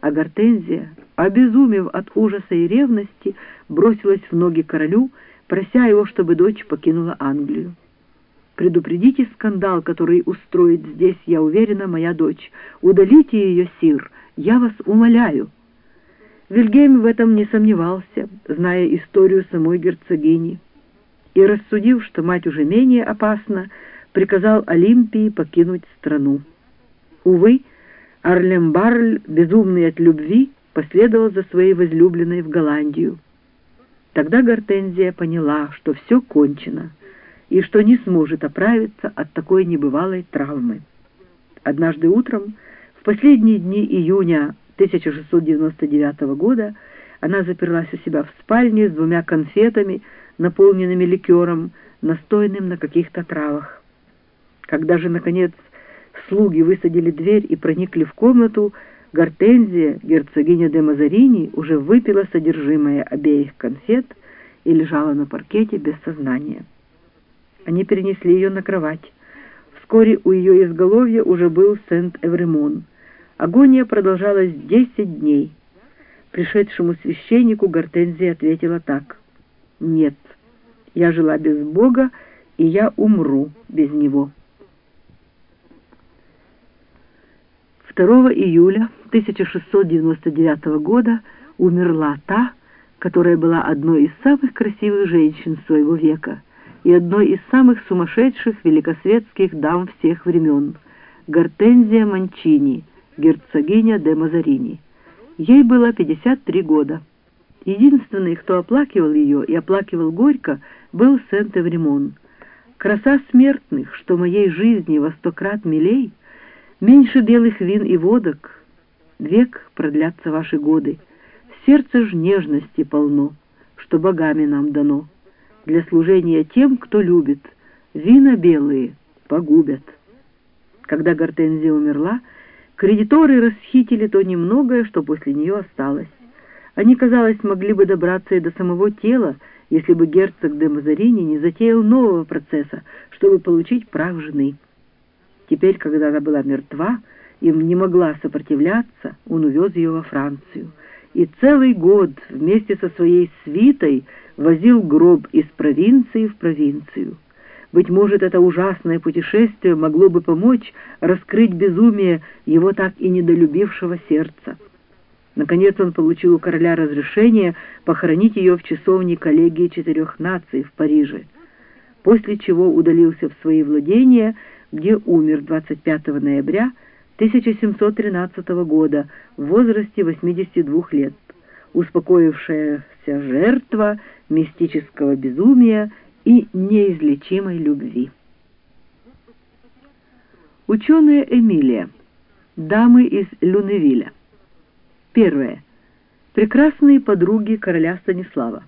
а Гортензия, обезумев от ужаса и ревности, бросилась в ноги королю, прося его, чтобы дочь покинула Англию. «Предупредите скандал, который устроит здесь, я уверена, моя дочь. Удалите ее, сир, я вас умоляю». Вильгельм в этом не сомневался, зная историю самой герцогини, и, рассудив, что мать уже менее опасна, приказал Олимпии покинуть страну. Увы, Арлем-Барль, безумный от любви, последовал за своей возлюбленной в Голландию. Тогда Гортензия поняла, что все кончено, и что не сможет оправиться от такой небывалой травмы. Однажды утром, в последние дни июня 1699 года, она заперлась у себя в спальне с 2 конфетами, наполненными ликером, настойным на каких-то травах. Когда же, наконец, слуги высадили дверь и проникли в комнату, Гортензия, герцогиня де Мазарини, уже выпила содержимое обеих конфет и лежала на паркете без сознания. Они перенесли ее на кровать. Вскоре у ее изголовья уже был Сент-Эвремон. Агония продолжалась 10 дней. Пришедшему священнику Гортензия ответила так: «Нет, я жила без Бога, и я умру без Него». 2 июля 1699 года умерла та, которая была одной из самых красивых женщин своего века и одной из самых сумасшедших великосветских дам всех времен — Гортензия Манчини, герцогиня де Мазарини. Ей было 53 года. Единственный, кто оплакивал ее и оплакивал горько, был Сент-Эвремон. «Краса смертных, что моей жизни во 100 крат милей, меньше белых вин и водок, век продлятся ваши годы, сердце ж нежности полно, что богами нам дано, для служения тем, кто любит, вина белые погубят». Когда Гортензия умерла, кредиторы расхитили то немногое, что после нее осталось. Они, казалось, могли бы добраться и до самого тела, если бы герцог де Мазарини не затеял нового процесса, чтобы получить прах жены. Теперь, когда она была мертва, им не могла сопротивляться, он увез ее во Францию. И целый год вместе со своей свитой возил гроб из провинции в провинцию. Быть может, это ужасное путешествие могло бы помочь раскрыть безумие его так и недолюбившего сердца. Наконец он получил у короля разрешение похоронить ее в часовне коллегии 4 наций в Париже, после чего удалился в свои владения, где умер 25 ноября 1713 года в возрасте 82 лет, успокоившаяся жертва мистического безумия и неизлечимой любви. Ученая Эмилия. Дамы из Люневиля. Первое. Прекрасные подруги короля Станислава.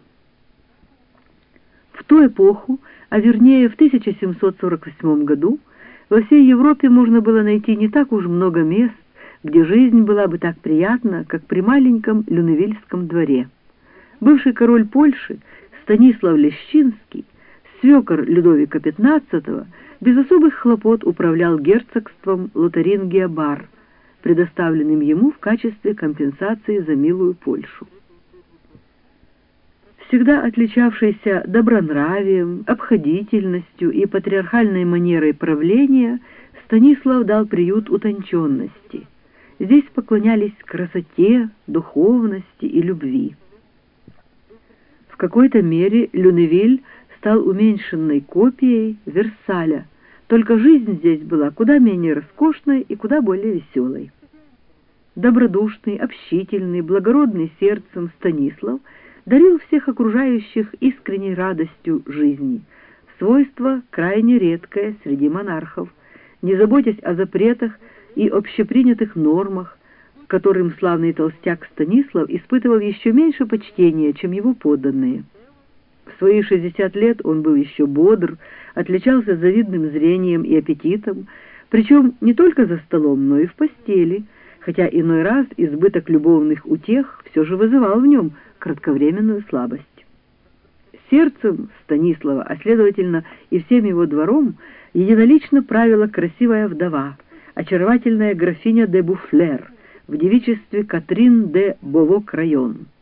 В ту эпоху, а вернее в 1748 году, во всей Европе можно было найти не так уж много мест, где жизнь была бы так приятна, как при маленьком Люневильском дворе. Бывший король Польши Станислав Лещинский, свекор Людовика XV, без особых хлопот управлял герцогством Лотарингия-Бар, предоставленным ему в качестве компенсации за милую Польшу. Всегда отличавшийся добронравием, обходительностью и патриархальной манерой правления, Станислав дал приют утонченности. Здесь поклонялись красоте, духовности и любви. В какой-то мере Люневиль стал уменьшенной копией Версаля, только жизнь здесь была куда менее роскошной и куда более веселой. Добродушный, общительный, благородный сердцем Станислав дарил всех окружающих искренней радостью жизни, свойство крайне редкое среди монархов, не заботясь о запретах и общепринятых нормах, к которым славный толстяк Станислав испытывал еще меньше почтения, чем его подданные. В свои 60 лет он был еще бодр, отличался завидным зрением и аппетитом, причем не только за столом, но и в постели, хотя иной раз избыток любовных утех все же вызывал в нем кратковременную слабость. Сердцем Станислава, а следовательно и всем его двором, единолично правила красивая вдова, очаровательная графиня де Буфлер, в девичестве Катрин де Бовок-Район.